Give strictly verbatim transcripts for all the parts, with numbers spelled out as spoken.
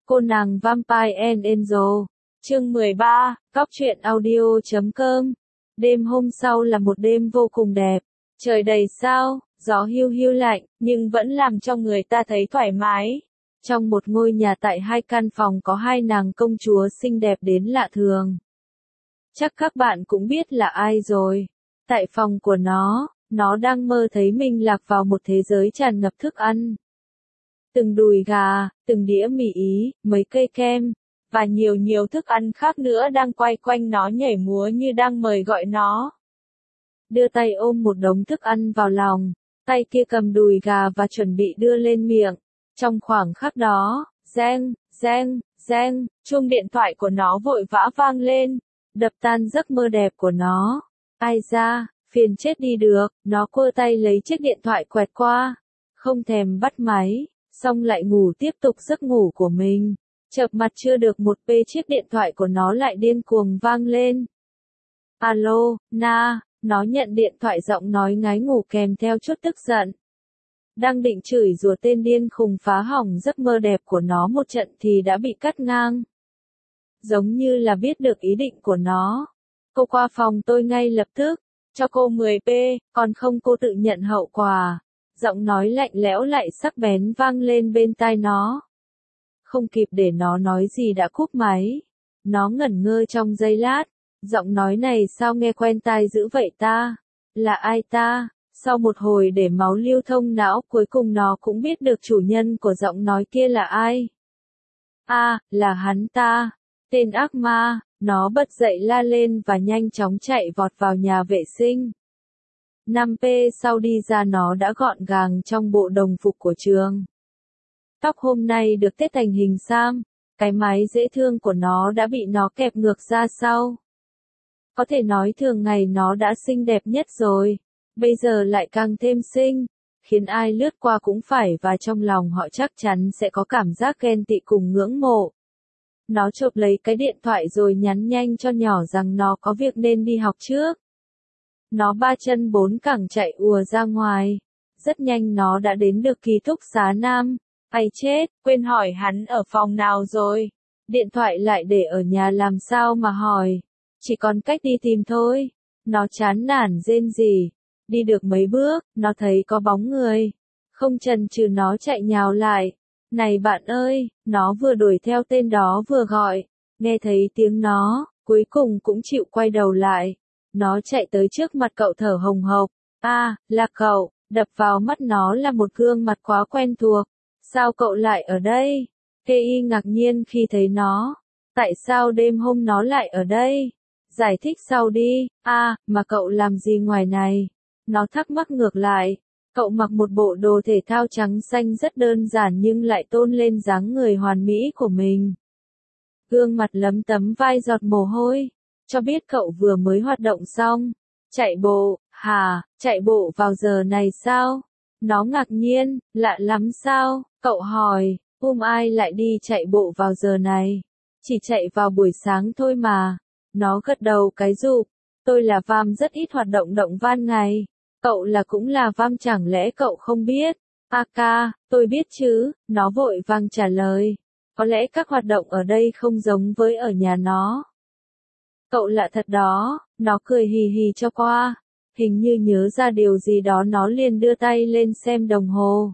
Cô nàng Vampire and Angel, chương mười ba, Cóc truyện audio chấm com. Đêm hôm sau là một đêm vô cùng đẹp, trời đầy sao, gió hiu hiu lạnh, nhưng vẫn làm cho người ta thấy thoải mái. Trong một ngôi nhà tại hai căn phòng có hai nàng công chúa xinh đẹp đến lạ thường. Chắc các bạn cũng biết là ai rồi. Tại phòng của nó, nó đang mơ thấy mình lạc vào một thế giới tràn ngập thức ăn. Từng đùi gà, từng đĩa mì Ý, mấy cây kem, và nhiều nhiều thức ăn khác nữa đang quay quanh nó nhảy múa như đang mời gọi nó. Đưa tay ôm một đống thức ăn vào lòng, tay kia cầm đùi gà và chuẩn bị đưa lên miệng. Trong khoảng khắc đó, reng, reng, reng, chuông điện thoại của nó vội vã vang lên, đập tan giấc mơ đẹp của nó. Ai da, phiền chết đi được, nó quơ tay lấy chiếc điện thoại quẹt qua, không thèm bắt máy, xong lại ngủ tiếp tục giấc ngủ của mình. Chợp mặt chưa được một pê chiếc điện thoại của nó lại điên cuồng vang lên. Alo, Na, nó nhận điện thoại giọng nói ngái ngủ kèm theo chút tức giận. Đang định chửi rủa tên điên khùng phá hỏng giấc mơ đẹp của nó một trận thì đã bị cắt ngang. Giống như là biết được ý định của nó. Cô qua phòng tôi ngay lập tức, cho cô mười pê, còn không cô tự nhận hậu quả. Giọng nói lạnh lẽo lại sắc bén vang lên bên tai nó. Không kịp để nó nói gì đã cúp máy. Nó ngẩn ngơ trong giây lát. Giọng nói này sao nghe quen tai dữ vậy ta? Là ai ta? Sau một hồi để máu lưu thông não cuối cùng nó cũng biết được chủ nhân của giọng nói kia là ai. À, là hắn ta. Tên ác ma. Nó bật dậy la lên và nhanh chóng chạy vọt vào nhà vệ sinh. năm pê sau đi ra nó đã gọn gàng trong bộ đồng phục của trường. Tóc hôm nay được tết thành hình sam, cái mái dễ thương của nó đã bị nó kẹp ngược ra sau. Có thể nói thường ngày nó đã xinh đẹp nhất rồi, bây giờ lại càng thêm xinh, khiến ai lướt qua cũng phải và trong lòng họ chắc chắn sẽ có cảm giác ghen tị cùng ngưỡng mộ. Nó chộp lấy cái điện thoại rồi nhắn nhanh cho nhỏ rằng nó có việc nên đi học trước. Nó ba chân bốn cẳng chạy ùa ra ngoài. Rất nhanh nó đã đến được ký túc xá nam. Ai chết, quên hỏi hắn ở phòng nào rồi. Điện thoại lại để ở nhà làm sao mà hỏi. Chỉ còn cách đi tìm thôi. Nó chán nản rên rỉ. Đi được mấy bước, nó thấy có bóng người. Không chần chừ nó chạy nhào lại. Này bạn ơi, nó vừa đuổi theo tên đó vừa gọi. Nghe thấy tiếng nó, cuối cùng cũng chịu quay đầu lại. Nó chạy tới trước mặt cậu thở hồng hộc. À, là cậu. Đập vào mắt nó là một gương mặt quá quen thuộc. Sao cậu lại ở đây? Kei ngạc nhiên khi thấy nó. Tại sao đêm hôm nó lại ở đây? Giải thích sau đi. À, mà cậu làm gì ngoài này? Nó thắc mắc ngược lại. Cậu mặc một bộ đồ thể thao trắng xanh rất đơn giản nhưng lại tôn lên dáng người hoàn mỹ của mình. Gương mặt lấm tấm vai giọt mồ hôi. Cho biết cậu vừa mới hoạt động xong. Chạy bộ, hả, chạy bộ vào giờ này sao? Nó ngạc nhiên, lạ lắm sao? Cậu hỏi, hôm ai lại đi chạy bộ vào giờ này? Chỉ chạy vào buổi sáng thôi mà. Nó gật đầu cái rụp. Tôi là vam rất ít hoạt động động van ngày. Cậu là cũng là vam chẳng lẽ cậu không biết? A ca, tôi biết chứ, nó vội vàng trả lời. Có lẽ các hoạt động ở đây không giống với ở nhà nó. Cậu lạ thật đó, nó cười hì hì cho qua. Hình như nhớ ra điều gì đó nó liền đưa tay lên xem đồng hồ.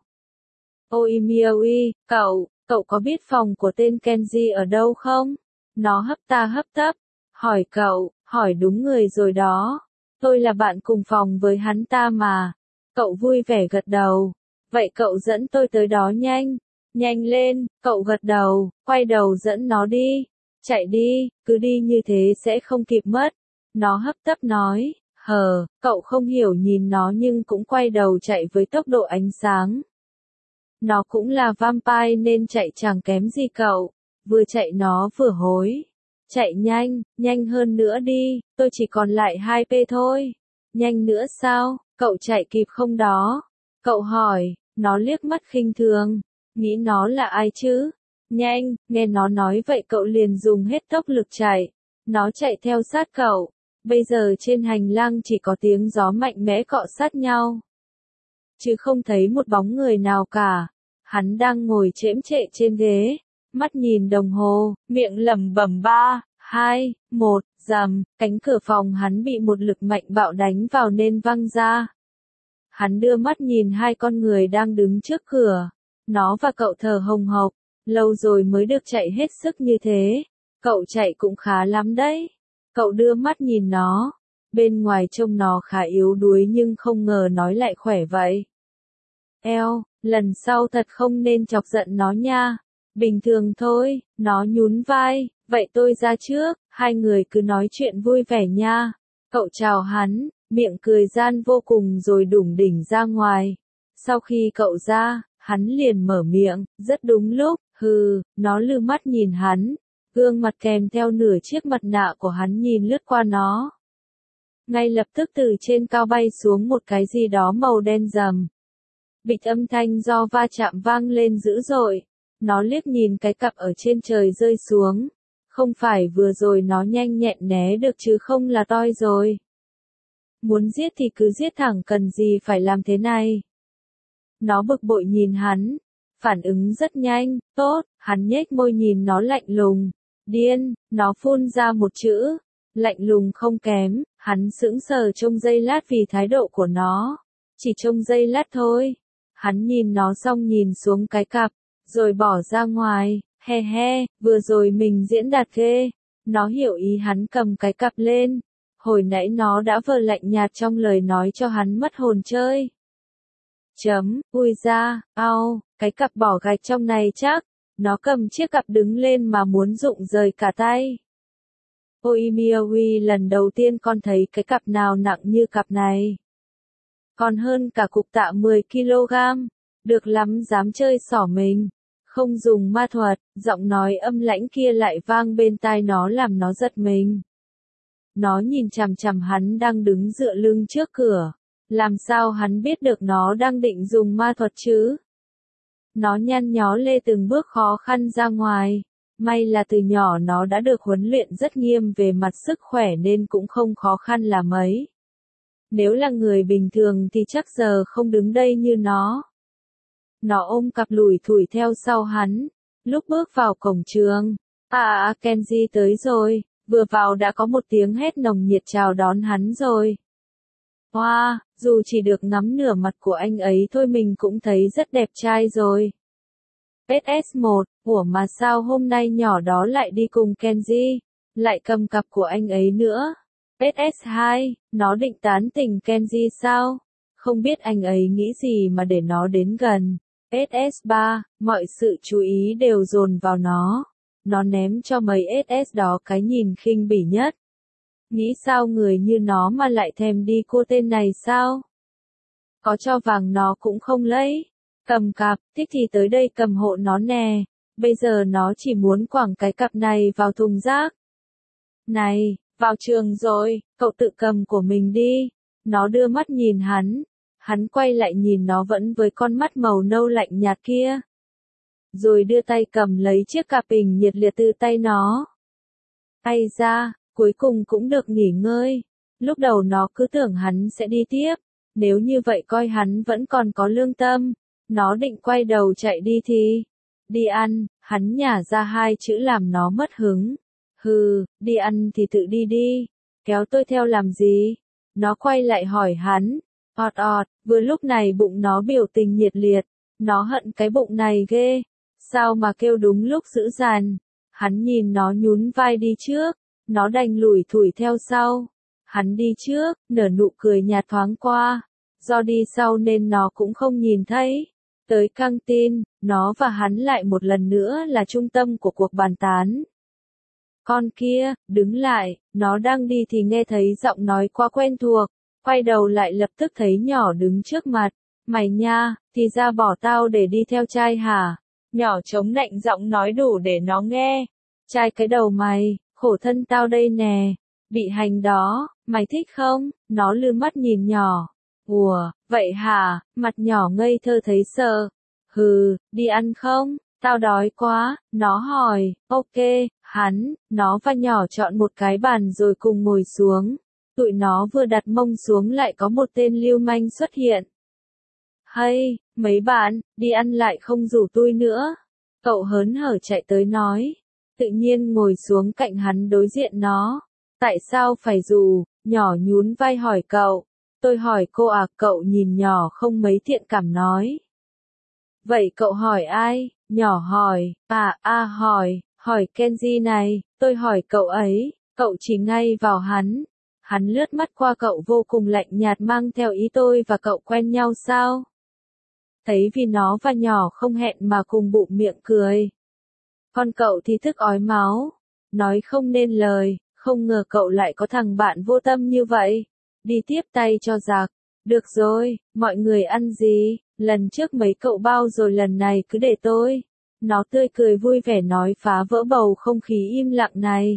Ôi Miaoi, cậu, cậu có biết phòng của tên Kenji ở đâu không? Nó hấp ta hấp tấp. Hỏi cậu, hỏi đúng người rồi đó. Tôi là bạn cùng phòng với hắn ta mà. Cậu vui vẻ gật đầu. Vậy cậu dẫn tôi tới đó nhanh. Nhanh lên, cậu gật đầu, quay đầu dẫn nó đi. Chạy đi, cứ đi như thế sẽ không kịp mất. Nó hấp tấp nói, hờ, cậu không hiểu nhìn nó nhưng cũng quay đầu chạy với tốc độ ánh sáng. Nó cũng là vampire nên chạy chẳng kém gì cậu. Vừa chạy nó vừa hối. Chạy nhanh, nhanh hơn nữa đi, tôi chỉ còn lại hai pê thôi. Nhanh nữa sao, cậu chạy kịp không đó? Cậu hỏi, nó liếc mắt khinh thường. Nghĩ nó là ai chứ? Nhanh, nghe nó nói vậy cậu liền dùng hết tốc lực chạy. Nó chạy theo sát cậu. Bây giờ trên hành lang chỉ có tiếng gió mạnh mẽ cọ sát nhau. Chứ không thấy một bóng người nào cả. Hắn đang ngồi chễm chệ trên ghế. mắt nhìn đồng hồ, miệng lẩm bẩm ba, hai, một, rầm, cánh cửa phòng hắn bị một lực mạnh bạo đánh vào nên văng ra. Hắn đưa mắt nhìn hai con người đang đứng trước cửa, nó và cậu thở hồng hộc, lâu rồi mới được chạy hết sức như thế, cậu chạy cũng khá lắm đấy. Cậu đưa mắt nhìn nó, bên ngoài trông nó khá yếu đuối nhưng không ngờ nói lại khỏe vậy. Eo, lần sau thật không nên chọc giận nó nha. Bình thường thôi, nó nhún vai, vậy tôi ra trước, hai người cứ nói chuyện vui vẻ nha. Cậu chào hắn, miệng cười gian vô cùng rồi đủng đỉnh ra ngoài. Sau khi cậu ra, hắn liền mở miệng, rất đúng lúc, hừ, nó lư mắt nhìn hắn, gương mặt kèm theo nửa chiếc mặt nạ của hắn nhìn lướt qua nó. Ngay lập tức từ trên cao bay xuống một cái gì đó màu đen rầm. Bịch âm thanh do va chạm vang lên dữ dội. Nó liếc nhìn cái cặp ở trên trời rơi xuống. Không phải vừa rồi nó nhanh nhẹn né được chứ không là toi rồi. Muốn giết thì cứ giết thẳng, cần gì phải làm thế này. Nó bực bội nhìn hắn. Phản ứng rất nhanh, tốt, hắn nhếch môi nhìn nó lạnh lùng. Điên, nó phun ra một chữ. Lạnh lùng không kém, hắn sững sờ trong giây lát vì thái độ của nó. Chỉ trong giây lát thôi. Hắn nhìn nó xong nhìn xuống cái cặp, rồi bỏ ra ngoài, he he, vừa rồi mình diễn đạt ghê. Nó hiểu ý hắn cầm cái cặp lên. Hồi nãy nó đã vờ lạnh nhạt trong lời nói cho hắn mất hồn chơi. Chấm, ui ra, ao, cái cặp bỏ gạch trong này chắc. Nó cầm chiếc cặp đứng lên mà muốn rụng rời cả tay. Ôi Miaoi, lần đầu tiên con thấy cái cặp nào nặng như cặp này. Còn hơn cả cục tạ mười ki lô gam. Được lắm, dám chơi xỏ mình. Không dùng ma thuật, giọng nói âm lãnh kia lại vang bên tai nó làm nó giật mình. Nó nhìn chằm chằm hắn đang đứng dựa lưng trước cửa. Làm sao hắn biết được nó đang định dùng ma thuật chứ? Nó nhăn nhó lê từng bước khó khăn ra ngoài. May là từ nhỏ nó đã được huấn luyện rất nghiêm về mặt sức khỏe nên cũng không khó khăn là mấy. Nếu là người bình thường thì chắc giờ không đứng đây như nó. Nó ôm cặp lủi thủi theo sau hắn. Lúc bước vào cổng trường. À à, Kenji tới rồi. Vừa vào đã có một tiếng hét nồng nhiệt chào đón hắn rồi. Wow, dù chỉ được ngắm nửa mặt của anh ấy thôi mình cũng thấy rất đẹp trai rồi. ét ét một, ủa mà sao hôm nay nhỏ đó lại đi cùng Kenji, lại cầm cặp của anh ấy nữa. ét ét hai, nó định tán tỉnh Kenji sao? Không biết anh ấy nghĩ gì mà để nó đến gần. ét ét ba, mọi sự chú ý đều dồn vào nó. Nó ném cho mấy ét ét đó cái nhìn khinh bỉ nhất. Nghĩ sao người như nó mà lại thèm đi cô tên này sao? Có cho vàng nó cũng không lấy. Cầm cặp, thích thì tới đây cầm hộ nó nè. Bây giờ nó chỉ muốn quẳng cái cặp này vào thùng rác. Này, vào trường rồi, cậu tự cầm của mình đi. Nó đưa mắt nhìn hắn. Hắn quay lại nhìn nó vẫn với con mắt màu nâu lạnh nhạt kia. Rồi đưa tay cầm lấy chiếc cặp bình nhiệt liệt từ tay nó. Ây da, cuối cùng cũng được nghỉ ngơi. Lúc đầu nó cứ tưởng hắn sẽ đi tiếp. Nếu như vậy coi hắn vẫn còn có lương tâm. Nó định quay đầu chạy đi thì. Đi ăn, hắn nhả ra hai chữ làm nó mất hứng. Hừ, đi ăn thì tự đi đi. Kéo tôi theo làm gì? Nó quay lại hỏi hắn. Ọt ọt, vừa lúc này bụng nó biểu tình nhiệt liệt. Nó hận cái bụng này ghê. Sao mà kêu đúng lúc dữ dằn. Hắn nhìn nó nhún vai đi trước. Nó đành lủi thủi theo sau. Hắn đi trước, nở nụ cười nhạt thoáng qua. Do đi sau nên nó cũng không nhìn thấy. Tới căng tin, nó và hắn lại một lần nữa là trung tâm của cuộc bàn tán. Con kia, đứng lại, nó đang đi thì nghe thấy giọng nói quá quen thuộc. Quay đầu lại lập tức thấy nhỏ đứng trước mặt. Mày nha, thì ra bỏ tao để đi theo trai hả? Nhỏ chống nạnh giọng nói đủ để nó nghe. Trai cái đầu mày, khổ thân tao đây nè. Bị hành đó, mày thích không? Nó lươn mắt nhìn nhỏ. Ủa, vậy hả? Mặt nhỏ ngây thơ thấy sợ. Hừ, đi ăn không? Tao đói quá. Nó hỏi, ok, hắn, nó và nhỏ chọn một cái bàn rồi cùng ngồi xuống. Tụi nó vừa đặt mông xuống lại có một tên lưu manh xuất hiện. Hay, mấy bạn, đi ăn lại không rủ tôi nữa. Cậu hớn hở chạy tới nói. Tự nhiên ngồi xuống cạnh hắn đối diện nó. Tại sao phải dù, nhỏ nhún vai hỏi cậu. Tôi hỏi cô à, cậu nhìn nhỏ không mấy thiện cảm nói. Vậy cậu hỏi ai? Nhỏ hỏi, à, a hỏi, hỏi Kenji này, tôi hỏi cậu ấy, cậu chỉ ngay vào hắn. Hắn lướt mắt qua cậu vô cùng lạnh nhạt mang theo ý tôi và cậu quen nhau sao? Thấy vì nó và nhỏ không hẹn mà cùng bụng miệng cười. Còn cậu thì thức ói máu, nói không nên lời, không ngờ cậu lại có thằng bạn vô tâm như vậy. Đi tiếp tay cho giặc. Được rồi, mọi người ăn gì? Lần trước mấy cậu bao rồi lần này cứ để tôi. Nó tươi cười vui vẻ nói phá vỡ bầu không khí im lặng này.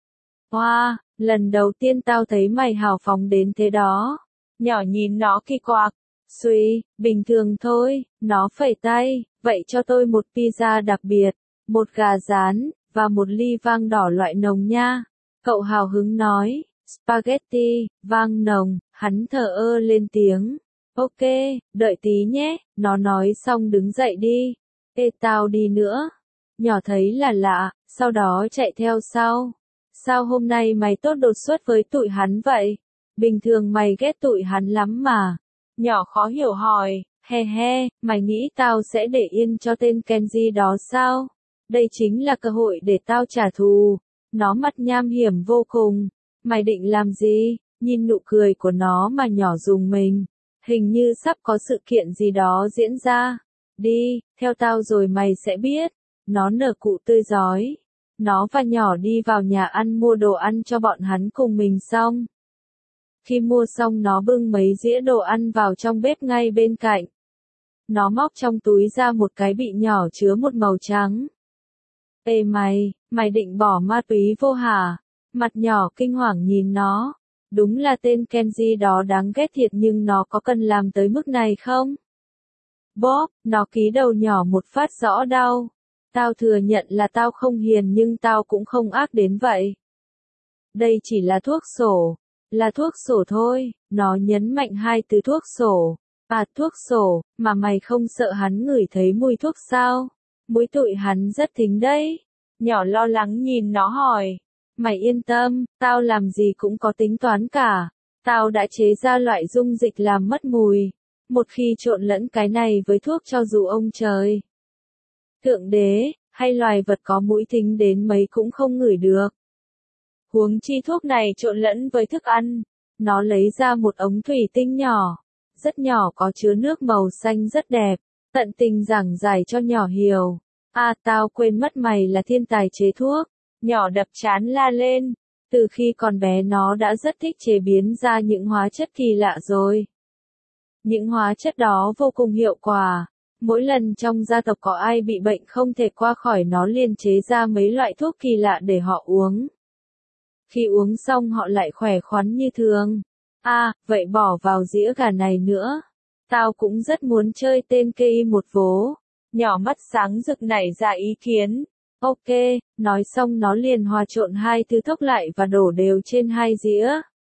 Wow, lần đầu tiên tao thấy mày hào phóng đến thế đó. Nhỏ nhìn nó kỳ quặc. Suy, bình thường thôi, nó phẩy tay, vậy cho tôi một pizza đặc biệt, một gà rán, và một ly vang đỏ loại nồng nha. Cậu hào hứng nói, spaghetti, vang nồng, hắn thờ ơ lên tiếng. Ok, đợi tí nhé, nó nói xong đứng dậy đi. Ê tao đi nữa. Nhỏ thấy là lạ, sau đó chạy theo sau. Sao hôm nay mày tốt đột xuất với tụi hắn vậy? Bình thường mày ghét tụi hắn lắm mà. Nhỏ khó hiểu hỏi, he he, mày nghĩ tao sẽ để yên cho tên Kenji đó sao? Đây chính là cơ hội để tao trả thù. Nó mặt nham hiểm vô cùng. Mày định làm gì? Nhìn nụ cười của nó mà nhỏ rùng mình. Hình như sắp có sự kiện gì đó diễn ra. Đi, theo tao rồi mày sẽ biết. Nó nở cụ tươi rói. Nó và nhỏ đi vào nhà ăn mua đồ ăn cho bọn hắn cùng mình xong. Khi mua xong nó bưng mấy dĩa đồ ăn vào trong bếp ngay bên cạnh. Nó móc trong túi ra một cái bị nhỏ chứa một màu trắng. Ê mày, mày định bỏ ma túy vô hả? Mặt nhỏ kinh hoàng nhìn nó. Đúng là tên Kenji đó đáng ghét thiệt nhưng nó có cần làm tới mức này không? Bob, nó ký đầu nhỏ một phát rõ đau. Tao thừa nhận là tao không hiền nhưng tao cũng không ác đến vậy. Đây chỉ là thuốc sổ. Là thuốc sổ thôi, nó nhấn mạnh hai từ thuốc sổ. À thuốc sổ, mà mày không sợ hắn ngửi thấy mùi thuốc sao? Mũi tụi hắn rất thính đấy. Nhỏ lo lắng nhìn nó hỏi. Mày yên tâm, tao làm gì cũng có tính toán cả. Tao đã chế ra loại dung dịch làm mất mùi. Một khi trộn lẫn cái này với thuốc cho dù ông trời, thượng đế, hay loài vật có mũi thính đến mấy cũng không ngửi được. Huống chi thuốc này trộn lẫn với thức ăn. Nó lấy ra một ống thủy tinh nhỏ. Rất nhỏ có chứa nước màu xanh rất đẹp. Tận tình giảng giải cho nhỏ hiểu. À tao quên mất mày là thiên tài chế thuốc. Nhỏ đập trán la lên. Từ khi còn bé nó đã rất thích chế biến ra những hóa chất kỳ lạ rồi. Những hóa chất đó vô cùng hiệu quả. Mỗi lần trong gia tộc có ai bị bệnh không thể qua khỏi nó liền chế ra mấy loại thuốc kỳ lạ để họ uống. Khi uống xong họ lại khỏe khoắn như thường. À, vậy bỏ vào dĩa gà này nữa. Tao cũng rất muốn chơi tên cây một vố. Nhỏ mắt sáng rực nảy ra ý kiến. Ok, nói xong nó liền hòa trộn hai thứ thuốc lại và đổ đều trên hai dĩa.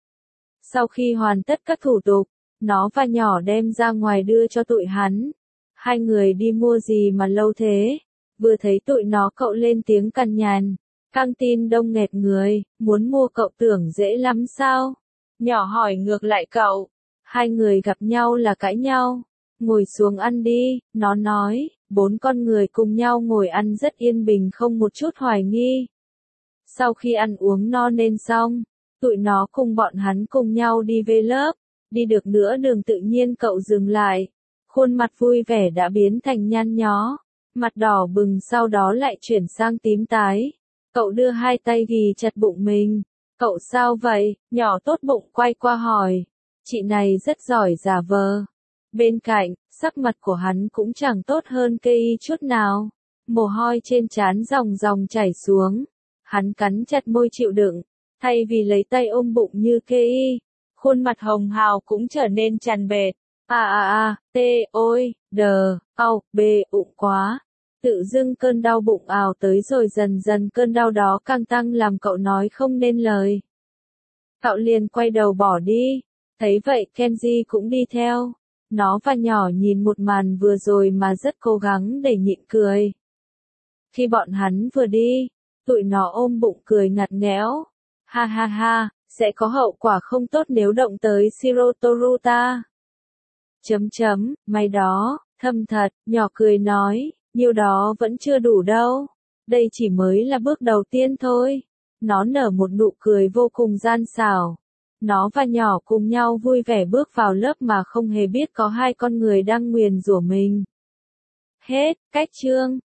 Sau khi hoàn tất các thủ tục, nó và nhỏ đem ra ngoài đưa cho tụi hắn. Hai người đi mua gì mà lâu thế? Vừa thấy tụi nó cậu lên tiếng cằn nhằn. Căng tin đông nghẹt người, muốn mua cậu tưởng dễ lắm sao? Nhỏ hỏi ngược lại cậu. Hai người gặp nhau là cãi nhau. Ngồi xuống ăn đi, nó nói. Bốn con người cùng nhau ngồi ăn rất yên bình không một chút hoài nghi. Sau khi ăn uống no nên xong, tụi nó cùng bọn hắn cùng nhau đi về lớp. Đi được nửa đường tự nhiên cậu dừng lại. Khuôn mặt vui vẻ đã biến thành nhăn nhó. Mặt đỏ bừng sau đó lại chuyển sang tím tái. Cậu đưa hai tay ghì chặt bụng mình. Cậu sao vậy? Nhỏ tốt bụng quay qua hỏi. Chị này rất giỏi giả vờ. Bên cạnh, sắc mặt của hắn cũng chẳng tốt hơn cây chút nào. Mồ hôi trên trán dòng dòng chảy xuống. Hắn cắn chặt môi chịu đựng. Thay vì lấy tay ôm bụng như cây, khuôn mặt hồng hào cũng trở nên tràn bệt. À à à, tê, ôi, đờ, au, bê, bụng quá. Tự dưng cơn đau bụng ào tới rồi dần dần cơn đau đó càng tăng làm cậu nói không nên lời. Cậu liền quay đầu bỏ đi. Thấy vậy Kenji cũng đi theo. Nó và nhỏ nhìn một màn vừa rồi mà rất cố gắng để nhịn cười. Khi bọn hắn vừa đi, tụi nó ôm bụng cười ngặt nghẽo. Ha ha ha, sẽ có hậu quả không tốt nếu động tới Shiro Toruta. Chấm chấm, mày đó, thâm thật, nhỏ cười nói, nhiêu đó vẫn chưa đủ đâu. Đây chỉ mới là bước đầu tiên thôi. Nó nở một nụ cười vô cùng gian xảo. Nó và nhỏ cùng nhau vui vẻ bước vào lớp mà không hề biết có hai con người đang nguyền rủa mình. Hết, cách chương.